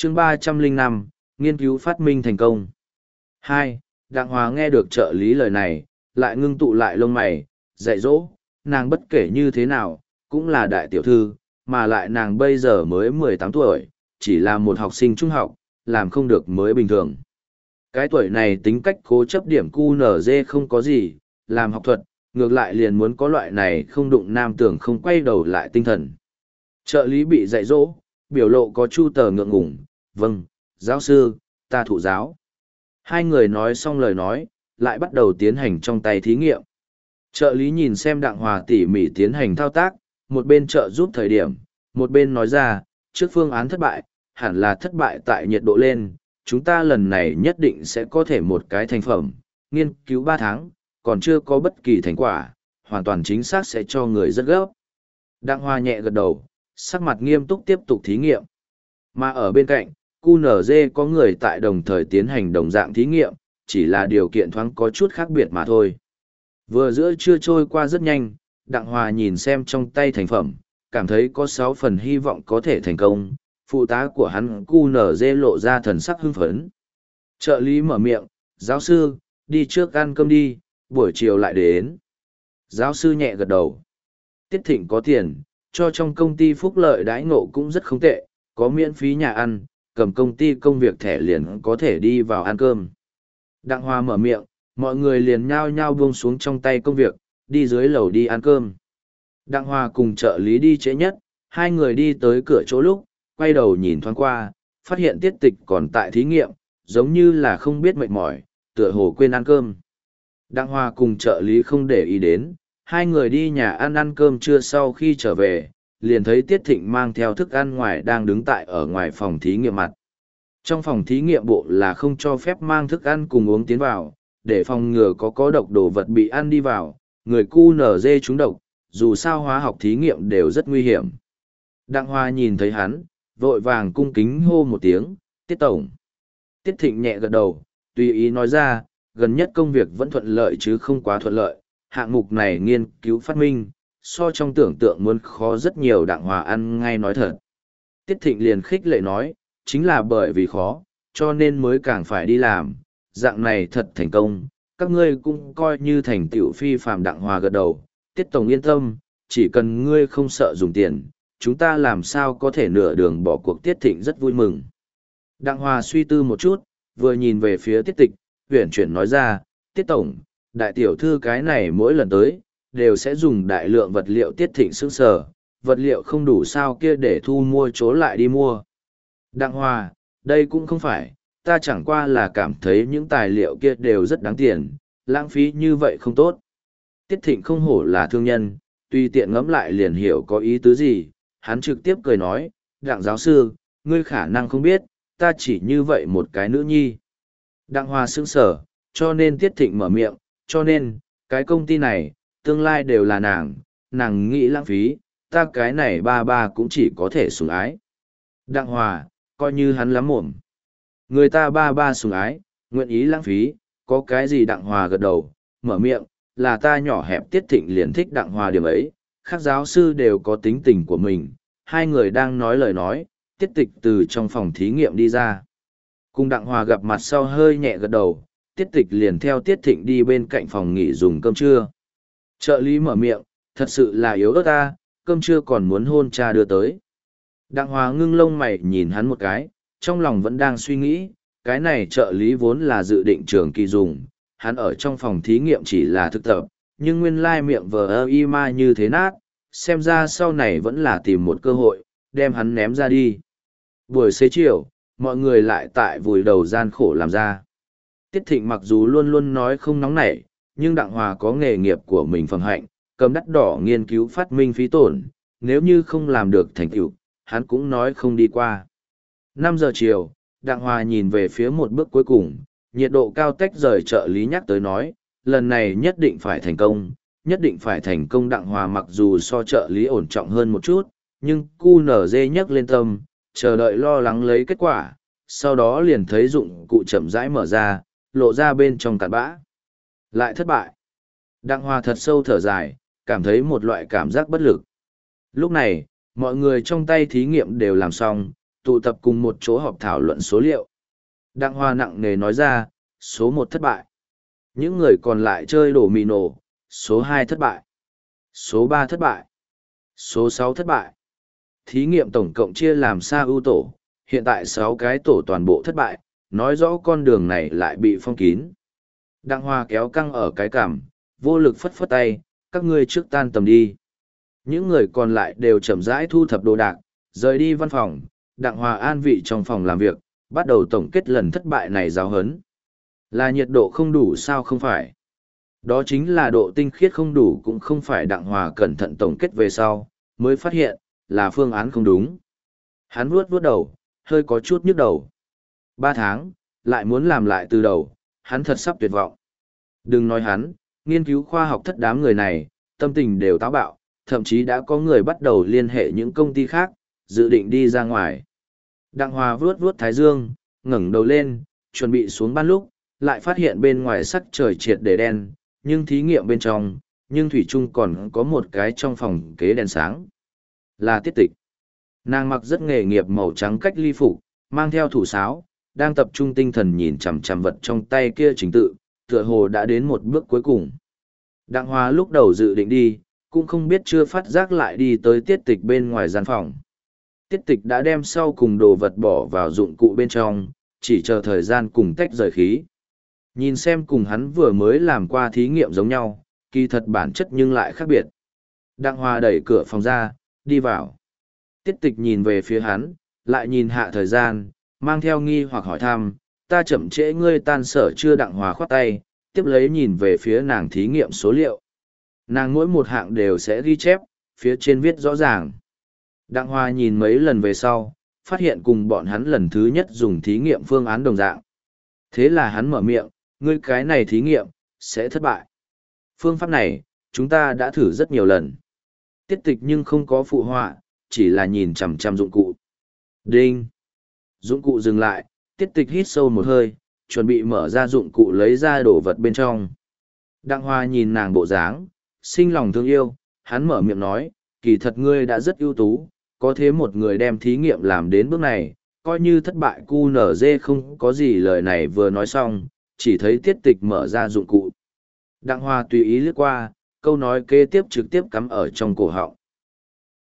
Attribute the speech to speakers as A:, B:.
A: chương 305, nghiên cứu phát minh thành công. 2. Đặng Hòa nghe được trợ lý lời này, lại ngưng tụ lại lông mày, dạy dỗ, nàng bất kể như thế nào, cũng là đại tiểu thư, mà lại nàng bây giờ mới 18 tuổi, chỉ là một học sinh trung học, làm không được mới bình thường. Cái tuổi này tính cách cố chấp điểm QNZ không có gì, làm học thuật, ngược lại liền muốn có loại này không đụng nam tưởng không quay đầu lại tinh thần. Trợ lý bị dạy dỗ, biểu lộ có chu tờ ngượng ngủng, vâng, giáo sư, ta thụ giáo. Hai người nói xong lời nói, lại bắt đầu tiến hành trong tay thí nghiệm. Trợ lý nhìn xem Đặng Hòa tỉ mỉ tiến hành thao tác, một bên trợ giúp thời điểm, một bên nói ra, trước phương án thất bại, hẳn là thất bại tại nhiệt độ lên, chúng ta lần này nhất định sẽ có thể một cái thành phẩm, nghiên cứu 3 tháng, còn chưa có bất kỳ thành quả, hoàn toàn chính xác sẽ cho người rất gấp. Đặng Hòa nhẹ gật đầu, sắc mặt nghiêm túc tiếp tục thí nghiệm. Mà ở bên cạnh, QNZ có người tại đồng thời tiến hành đồng dạng thí nghiệm, chỉ là điều kiện thoáng có chút khác biệt mà thôi. Vừa giữa trưa trôi qua rất nhanh, Đặng Hòa nhìn xem trong tay thành phẩm, cảm thấy có 6 phần hy vọng có thể thành công, phụ tá của hắn QNZ lộ ra thần sắc hưng phấn. Trợ lý mở miệng, giáo sư, đi trước ăn cơm đi, buổi chiều lại đến. Giáo sư nhẹ gật đầu. Tiết Thịnh có tiền, cho trong công ty phúc lợi đãi ngộ cũng rất không tệ, có miễn phí nhà ăn, cầm công ty công việc thẻ liền có thể đi vào ăn cơm. Đặng Hòa mở miệng, mọi người liền nhao nhao buông xuống trong tay công việc, đi dưới lầu đi ăn cơm. Đặng Hòa cùng trợ lý đi trễ nhất, hai người đi tới cửa chỗ lúc, quay đầu nhìn thoáng qua, phát hiện Tiết Tịch còn tại thí nghiệm, giống như là không biết mệt mỏi, tựa hồ quên ăn cơm. Đặng Hòa cùng trợ lý không để ý đến, hai người đi nhà ăn ăn cơm trưa sau khi trở về, liền thấy Tiết Thịnh mang theo thức ăn ngoài đang đứng tại ở ngoài phòng thí nghiệm mặt. Trong phòng thí nghiệm bộ là không cho phép mang thức ăn cùng uống tiến vào, để phòng ngừa có độc đồ vật bị ăn đi vào, người QNZ trúng độc, dù sao hóa học thí nghiệm đều rất nguy hiểm. Đặng Hoa nhìn thấy hắn, vội vàng cung kính hô một tiếng, Tiết Tổng. Tiết Thịnh nhẹ gật đầu, tùy ý nói ra, gần nhất công việc vẫn thuận lợi chứ không quá thuận lợi, hạng mục này nghiên cứu phát minh, so trong tưởng tượng muốn khó rất nhiều. Đặng Hòa ăn ngay nói thật. Tiết Thịnh liền khích lệ nói, chính là bởi vì khó, cho nên mới càng phải đi làm, dạng này thật thành công, các ngươi cũng coi như thành tựu phi phàm. Đặng Hòa gật đầu, Tiết Tổng yên tâm, chỉ cần ngươi không sợ dùng tiền, chúng ta làm sao có thể nửa đường bỏ cuộc. Tiết Thịnh rất vui mừng. Đặng Hòa suy tư một chút, vừa nhìn về phía Tiết Tịch, huyển chuyển nói ra, Tiết Tổng, đại tiểu thư cái này mỗi lần tới, đều sẽ dùng đại lượng vật liệu. Tiết Thịnh sững sờ, vật liệu không đủ sao kia để thu mua chỗ lại đi mua. Đặng Hòa, đây cũng không phải, ta chẳng qua là cảm thấy những tài liệu kia đều rất đáng tiền, lãng phí như vậy không tốt. Tiết Thịnh không hổ là thương nhân, tùy tiện ngẫm lại liền hiểu có ý tứ gì, hắn trực tiếp cười nói, Đặng giáo sư, ngươi khả năng không biết, ta chỉ như vậy một cái nữ nhi. Đặng Hòa sững sờ, cho nên Tiết Thịnh mở miệng, cho nên, cái công ty này, tương lai đều là nàng nghĩ lãng phí, ta cái này ba cũng chỉ có thể sủng ái. Đặng Hòa, coi như hắn lắm mồm. Người ta ba sủng ái, nguyện ý lãng phí, có cái gì? Đặng Hòa gật đầu, mở miệng, là ta nhỏ hẹp. Tiết Thịnh liền thích Đặng Hòa điểm ấy, các giáo sư đều có tính tình của mình. Hai người đang nói lời nói, Tiết Tịch từ trong phòng thí nghiệm đi ra. Cùng Đặng Hòa gặp mặt sau hơi nhẹ gật đầu, Tiết Tịch liền theo Tiết Thịnh đi bên cạnh phòng nghỉ dùng cơm trưa. Trợ lý mở miệng, thật sự là yếu ớt ta, cơm trưa còn muốn hôn cha đưa tới. Đặng Hòa ngưng lông mày nhìn hắn một cái, trong lòng vẫn đang suy nghĩ, cái này trợ lý vốn là dự định trường kỳ dùng, hắn ở trong phòng thí nghiệm chỉ là thực tập, nhưng nguyên lai miệng vờ y ma như thế nát, xem ra sau này vẫn là tìm một cơ hội, đem hắn ném ra đi. Buổi xế chiều, mọi người lại tại vùi đầu gian khổ làm ra. Tiết Thịnh mặc dù luôn luôn nói không nóng nảy, nhưng Đặng Hòa có nghề nghiệp của mình phẩm hạnh, cầm đắt đỏ nghiên cứu phát minh phí tổn, nếu như không làm được thành tựu, hắn cũng nói không đi qua. 5 giờ chiều, Đặng Hòa nhìn về phía một bước cuối cùng, nhiệt độ cao tách rời. Trợ lý nhắc tới nói, lần này nhất định phải thành công, nhất định phải thành công. Đặng Hòa mặc dù so trợ lý ổn trọng hơn một chút, nhưng QNZ nhắc lên tâm, chờ đợi lo lắng lấy kết quả, sau đó liền thấy dụng cụ chậm rãi mở ra, lộ ra bên trong cặn bã. Lại thất bại. Đặng Hòa thật sâu thở dài, cảm thấy một loại cảm giác bất lực. Lúc này, mọi người trong tay thí nghiệm đều làm xong, tụ tập cùng một chỗ họp thảo luận số liệu. Đặng Hoa nặng nề nói ra, số 1 thất bại. Những người còn lại chơi đổ mì nổ, số 2 thất bại. Số 3 thất bại. Số 6 thất bại. Thí nghiệm tổng cộng chia làm sao ưu tổ, hiện tại 6 cái tổ toàn bộ thất bại, nói rõ con đường này lại bị phong kín. Đặng Hoa kéo căng ở cái cằm, vô lực phất phất tay, các ngươi trước tan tầm đi. Những người còn lại đều chậm rãi thu thập đồ đạc, rời đi văn phòng, Đặng Hoa an vị trong phòng làm việc, bắt đầu tổng kết lần thất bại này giáo hấn. Là nhiệt độ không đủ sao không phải. Đó chính là độ tinh khiết không đủ cũng không phải. Đặng Hoa cẩn thận tổng kết về sau, mới phát hiện, là phương án không đúng. Hắn vuốt vuốt đầu, hơi có chút nhức đầu. 3 tháng, lại muốn làm lại từ đầu, hắn thật sắp tuyệt vọng. Đừng nói hắn, nghiên cứu khoa học thất đám người này, tâm tình đều táo bạo, thậm chí đã có người bắt đầu liên hệ những công ty khác, dự định đi ra ngoài. Đặng Hoa vuốt vuốt thái dương, ngẩng đầu lên, chuẩn bị xuống ban lúc, lại phát hiện bên ngoài sắc trời triệt để đen, nhưng thí nghiệm bên trong, nhưng thủy chung còn có một cái trong phòng kế đèn sáng. Là Tiết Tịch. Nàng mặc rất nghề nghiệp màu trắng cách ly phục, mang theo thủ sáo, đang tập trung tinh thần nhìn chằm chằm vật trong tay kia trình tự, tựa hồ đã đến một bước cuối cùng. Đặng Hoa lúc đầu dự định đi, cũng không biết chưa phát giác lại đi tới Tiết Tịch bên ngoài gian phòng. Tiết Tịch đã đem sau cùng đồ vật bỏ vào dụng cụ bên trong, chỉ chờ thời gian cùng tách rời khí. Nhìn xem cùng hắn vừa mới làm qua thí nghiệm giống nhau, kỳ thật bản chất nhưng lại khác biệt. Đặng Hoa đẩy cửa phòng ra, đi vào. Tiết Tịch nhìn về phía hắn, lại nhìn hạ thời gian, mang theo nghi hoặc hỏi thăm, ta chậm trễ ngươi tan sở chưa? Đặng Hoa khoát tay, tiếp lấy nhìn về phía nàng thí nghiệm số liệu. Nàng mỗi một hạng đều sẽ ghi chép, phía trên viết rõ ràng. Đặng Hoa nhìn mấy lần về sau, phát hiện cùng bọn hắn lần thứ nhất dùng thí nghiệm phương án đồng dạng. Thế là hắn mở miệng, ngươi cái này thí nghiệm, sẽ thất bại. Phương pháp này, chúng ta đã thử rất nhiều lần. Tiết Tịch nhưng không có phụ họa, chỉ là nhìn chằm chằm dụng cụ. Đinh! Dụng cụ dừng lại, Tiết Tịch hít sâu một hơi, chuẩn bị mở ra dụng cụ lấy ra đồ vật bên trong. Đặng Hoa nhìn nàng bộ dáng, sinh lòng thương yêu, hắn mở miệng nói, kỳ thật ngươi đã rất ưu tú, có thế một người đem thí nghiệm làm đến bước này, coi như thất bại QNZ không có gì. Lời này vừa nói xong, chỉ thấy Tiết Tịch mở ra dụng cụ. Đặng Hoa tùy ý lướt qua, câu nói kế tiếp trực tiếp cắm ở trong cổ họng.